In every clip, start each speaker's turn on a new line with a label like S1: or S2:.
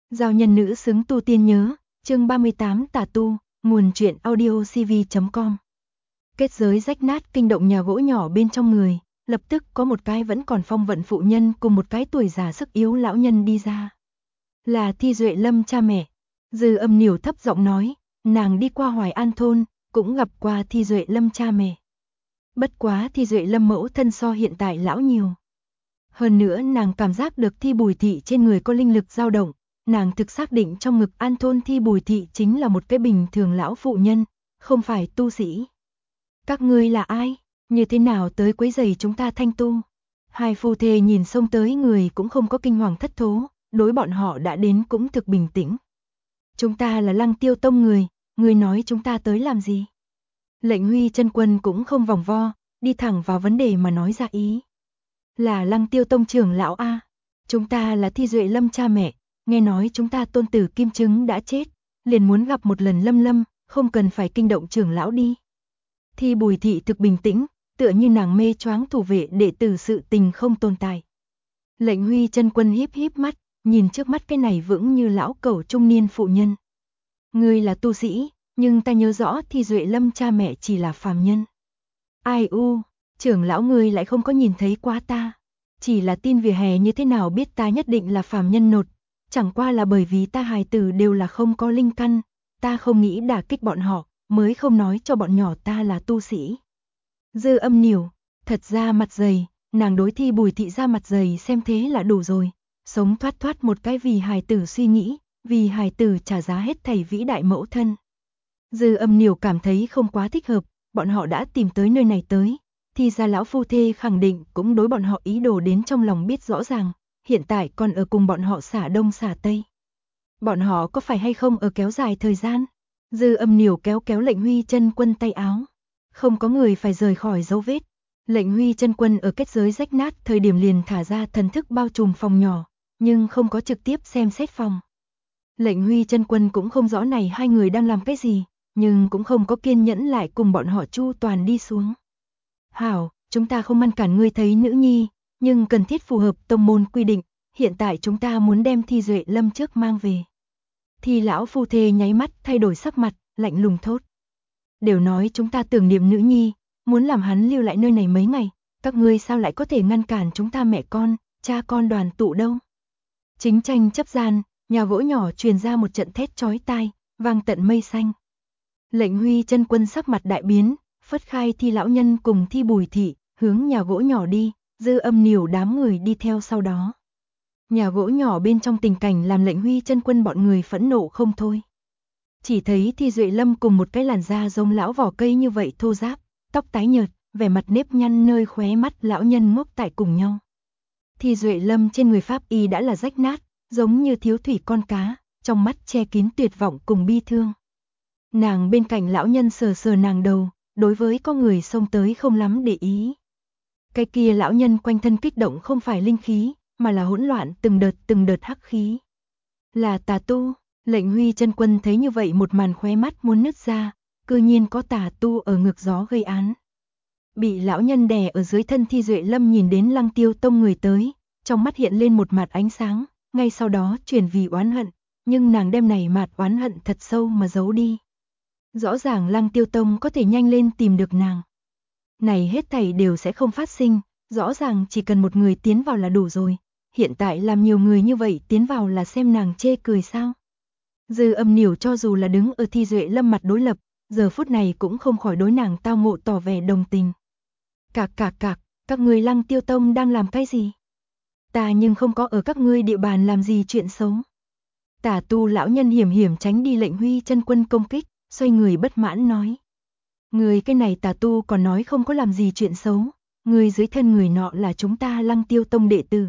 S1: Giao nhân nữ xứng tu tiên nhớ, chương 38 tà tu, nguồn truyện audio cv.com. Kết giới rách nát kinh động nhà gỗ nhỏ bên trong người, lập tức có một cái vẫn còn phong vận phụ nhân cùng một cái tuổi già sức yếu lão nhân đi ra. Là Thi Duệ Lâm cha mẹ. Dư Âm Niểu thấp giọng nói, nàng đi qua Hoài An thôn, cũng gặp qua Thi Duệ Lâm cha mẹ. Bất quá Thi Duệ Lâm mẫu thân so hiện tại lão nhiều. Hơn nữa nàng cảm giác được Thi Bùi Thị trên người có linh lực dao động, nàng thực xác định trong ngực An thôn Thi Bùi Thị chính là một cái bình thường lão phụ nhân, không phải tu sĩ. Các ngươi là ai? Như thế nào tới quấy rầy chúng ta thanh tu? Hai phu thê nhìn xông tới người cũng không có kinh hoàng thất thố, đối bọn họ đã đến cũng thực bình tĩnh. Chúng ta là Lăng Tiêu Tông người nói chúng ta tới làm gì? Lệnh Huy chân quân cũng không vòng vo, đi thẳng vào vấn đề mà nói ra ý. Là Lăng Tiêu Tông trưởng lão a, chúng ta là Thi Duệ Lâm cha mẹ, nghe nói chúng ta tôn tử Kim Trứng đã chết, liền muốn gặp một lần Lâm Lâm, không cần phải kinh động trưởng lão đi. Thi Bùi Thị thực bình tĩnh, tựa như nàng mê choáng thủ vệ đệ tử sự tình không tồn tại. Lệnh Huy chân quân híp híp mắt, nhìn trước mắt cái này vững như lão cẩu trung niên phụ nhân. Ngươi là tu sĩ, nhưng ta nhớ rõ Thi Duệ Lâm cha mẹ chỉ là phàm nhân. Ai u, trưởng lão ngươi lại không có nhìn thấy quá ta. Chỉ là tin vỉa hè như thế nào biết ta nhất định là phàm nhân nột, chẳng qua là bởi vì ta hài tử đều là không có linh căn, ta không nghĩ đả kích bọn họ, mới không nói cho bọn nhỏ ta là tu sĩ. Dư Âm Niểu, thật ra mặt dày, nàng đối Thi Bùi Thị ra mặt dày xem thế là đủ rồi, sống thoát thoát một cái vì hài tử suy nghĩ, vì hài tử trả giá hết thảy vĩ đại mẫu thân. Dư Âm Niểu cảm thấy không quá thích hợp, bọn họ đã tìm tới nơi này tới, thì ra lão phu thê khẳng định cũng đối bọn họ ý đồ đến trong lòng biết rõ ràng, hiện tại còn ở cùng bọn họ xả đông xả tây. Bọn họ có phải hay không ở kéo dài thời gian? Dư Âm Niểu kéo kéo Lệnh Huy chân quân tay áo. Không có người phải rời khỏi dấu vết. Lệnh Huy chân quân ở kết giới rách nát thời điểm liền thả ra thần thức bao trùm phòng nhỏ, nhưng không có trực tiếp xem xét phòng. Lệnh Huy chân quân cũng không rõ này hai người đang làm cái gì, nhưng cũng không có kiên nhẫn lại cùng bọn họ chu toàn đi xuống. Hảo, chúng ta không ngăn cản ngươi thấy nữ nhi, nhưng cần thiết phù hợp tông môn quy định, hiện tại chúng ta muốn đem Thi Duệ Lâm trước mang về. Thì lão phu thê nháy mắt thay đổi sắc mặt, lạnh lùng thốt. Đều nói chúng ta tưởng niệm nữ nhi, muốn làm hắn lưu lại nơi này mấy ngày, các ngươi sao lại có thể ngăn cản chúng ta mẹ con, cha con đoàn tụ đâu. Chính tranh chấp gian, nhà gỗ nhỏ truyền ra một trận thét chói tai, vang tận mây xanh. Lệnh Huy chân quân sắc mặt đại biến, phất khai Thi lão nhân cùng Thi Bùi Thị, hướng nhà gỗ nhỏ đi, Dư Âm Niểu đám người đi theo sau đó. Nhà gỗ nhỏ bên trong tình cảnh làm Lệnh Huy chân quân bọn người phẫn nộ không thôi. Chỉ thấy Thi Duệ Lâm cùng một cái làn da giống lão vỏ cây như vậy thô ráp, tóc tái nhợt, vẻ mặt nếp nhăn nơi khóe mắt lão nhân ngốc tại cùng nhau. Thi Duệ Lâm trên người pháp y đã là rách nát, giống như thiếu thủy con cá, trong mắt che kín tuyệt vọng cùng bi thương. Nàng bên cạnh lão nhân sờ sờ nàng đầu, đối với có người xông tới không lắm để ý. Cái kia lão nhân quanh thân kích động không phải linh khí, mà là hỗn loạn từng đợt hắc khí. Là tà tu. Lệnh Huy chân quân thấy như vậy một màn khóe mắt muốn nứt ra, cư nhiên có tà tu ở ngược gió gây án. Bị lão nhân đè ở dưới thân Thi Duệ Lâm nhìn đến Lăng Tiêu Tông người tới, trong mắt hiện lên một mặt ánh sáng, ngay sau đó chuyển vì oán hận, nhưng nàng đem này mặt oán hận thật sâu mà giấu đi. Rõ ràng Lăng Tiêu Tông có thể nhanh lên tìm được nàng. Này hết thảy đều sẽ không phát sinh, rõ ràng chỉ cần một người tiến vào là đủ rồi, hiện tại làm nhiều người như vậy tiến vào là xem nàng chê cười sao. Dư Âm Niểu cho dù là đứng ở Thi Duệ Lâm mặt đối lập, giờ phút này cũng không khỏi đối nàng tao ngộ tỏ vẻ đồng tình. Cạc, các ngươi Lăng Tiêu Tông đang làm cái gì? Ta nhưng không có ở các ngươi địa bàn làm gì chuyện xấu. Tà tu lão nhân hiểm tránh đi Lệnh Huy chân quân công kích, xoay người bất mãn nói. Người cái này tà tu còn nói không có làm gì chuyện xấu, người dưới thân người nọ là chúng ta Lăng Tiêu Tông đệ tử.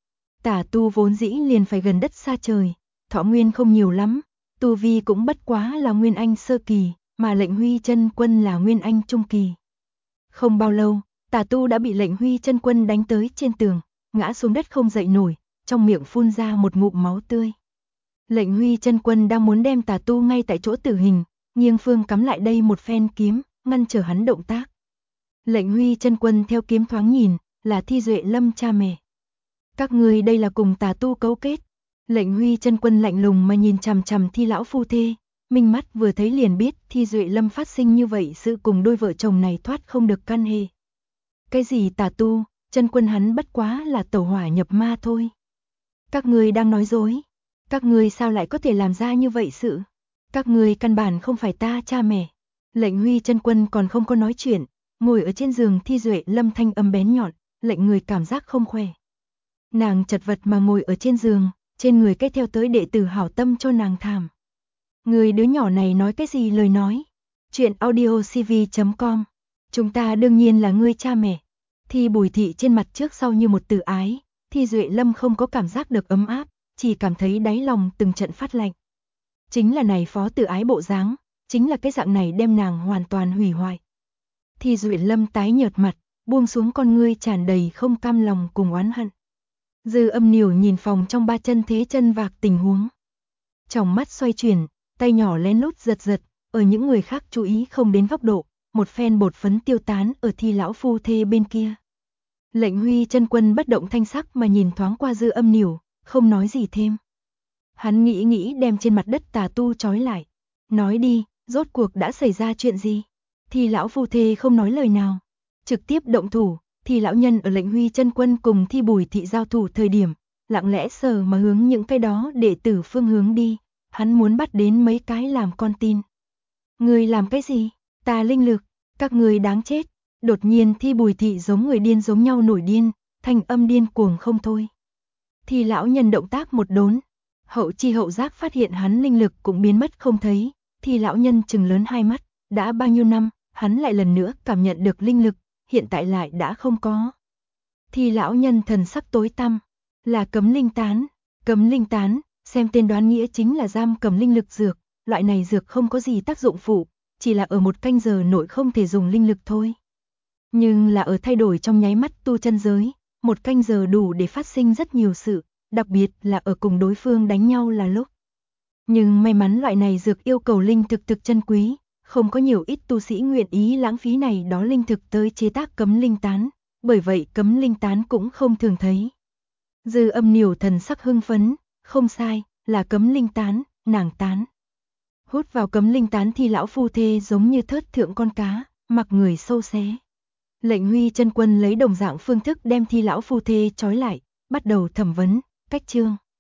S1: Tà tu vốn dĩ liền phải gần đất xa trời, thọ nguyên không nhiều lắm. Tu vi cũng bất quá là Nguyên Anh sơ kỳ, mà Lệnh Huy chân quân là Nguyên Anh trung kỳ. Không bao lâu, tà tu đã bị Lệnh Huy chân quân đánh tới trên tường, ngã xuống đất không dậy nổi, trong miệng phun ra một ngụm máu tươi. Lệnh Huy chân quân đang muốn đem tà tu ngay tại chỗ tử hình, nghiêng phương cắm lại đây một phen kiếm, ngăn trở hắn động tác. Lệnh Huy chân quân theo kiếm thoáng nhìn, là Thi Duệ Lâm cha mẹ. Các ngươi đây là cùng tà tu cấu kết. Lệnh Huy chân quân lạnh lùng mà nhìn chằm chằm Thi lão phu thê, minh mắt vừa thấy liền biết Thi Duệ Lâm phát sinh như vậy sự cùng đôi vợ chồng này thoát không được căn hệ. Cái gì tà tu, chân quân hắn bất quá là tẩu hỏa nhập ma thôi. Các ngươi đang nói dối, các ngươi sao lại có thể làm ra như vậy sự? Các ngươi căn bản không phải ta cha mẹ. Lệnh Huy chân quân còn không có nói chuyện, ngồi ở trên giường Thi Duệ Lâm thanh âm bén nhọn, lệnh người cảm giác không khỏe. Nàng chật vật mà ngồi ở trên giường, trên người cái theo tới đệ tử hảo tâm cho nàng thảm. Người đứa nhỏ này nói cái gì lời nói? Chuyện audiocv.com. Chúng ta đương nhiên là ngươi cha mẹ. Thi Bùi Thị trên mặt trước sau như một tử ái, Thi Duệ Lâm không có cảm giác được ấm áp, chỉ cảm thấy đáy lòng từng trận phát lạnh. Chính là này phó tử ái bộ dáng, chính là cái dạng này đem nàng hoàn toàn hủy hoại. Thi Duệ Lâm tái nhợt mặt, buông xuống con ngươi tràn đầy không cam lòng cùng oán hận. Dư Âm Nỉu nhìn phòng trong ba chân thế chân vạc tình huống. Trong mắt xoay chuyển, tay nhỏ lén lút giật giật, ở những người khác chú ý không đến góc độ, một phen bột phấn tiêu tán ở Thi lão phu thê bên kia. Lệnh Huy chân quân bất động thanh sắc mà nhìn thoáng qua Dư Âm Nỉu, không nói gì thêm. Hắn nghĩ đem trên mặt đất tà tu trói lại. Nói đi, rốt cuộc đã xảy ra chuyện gì? Thi lão phu thê không nói lời nào, trực tiếp động thủ. Thi lão nhân ở Lệnh Huy chân quân cùng Thi Bùi Thị giao thủ thời điểm, lặng lẽ sờ mà hướng những cái đó đệ tử phương hướng đi, hắn muốn bắt đến mấy cái làm con tin. Người làm cái gì? Tà linh lực, các người đáng chết. Đột nhiên Thi Bùi Thị giống người điên giống nhau nổi điên, thanh âm điên cuồng không thôi. Thi lão nhân động tác một đốn, hậu chi hậu giác phát hiện hắn linh lực cũng biến mất không thấy, Thi lão nhân trừng lớn hai mắt, đã bao nhiêu năm, hắn lại lần nữa cảm nhận được linh lực, hiện tại lại đã không có. Thi lão nhân thần sắc tối tăm, là cấm linh tán, xem tên đoán nghĩa chính là giam cầm linh lực dược, loại này dược không có gì tác dụng phụ, chỉ là ở một canh giờ nội không thể dùng linh lực thôi. Nhưng là ở thay đổi trong nháy mắt tu chân giới, một canh giờ đủ để phát sinh rất nhiều sự, đặc biệt là ở cùng đối phương đánh nhau là lúc. Nhưng may mắn loại này dược yêu cầu linh thực chân quý, không có nhiều ít tu sĩ nguyện ý lãng phí này đó linh thực tới chế tác cấm linh tán, bởi vậy cấm linh tán cũng không thường thấy. Dư Âm Nỉu thần sắc hưng phấn, không sai, là cấm linh tán, nàng tán. Hút vào cấm linh tán thì lão phu thê giống như thớt thượng con cá, mặc người sâu xé. Lệnh Huy chân quân lấy đồng dạng phương thức đem Thi lão phu thê trói lại, bắt đầu thẩm vấn, cách chương.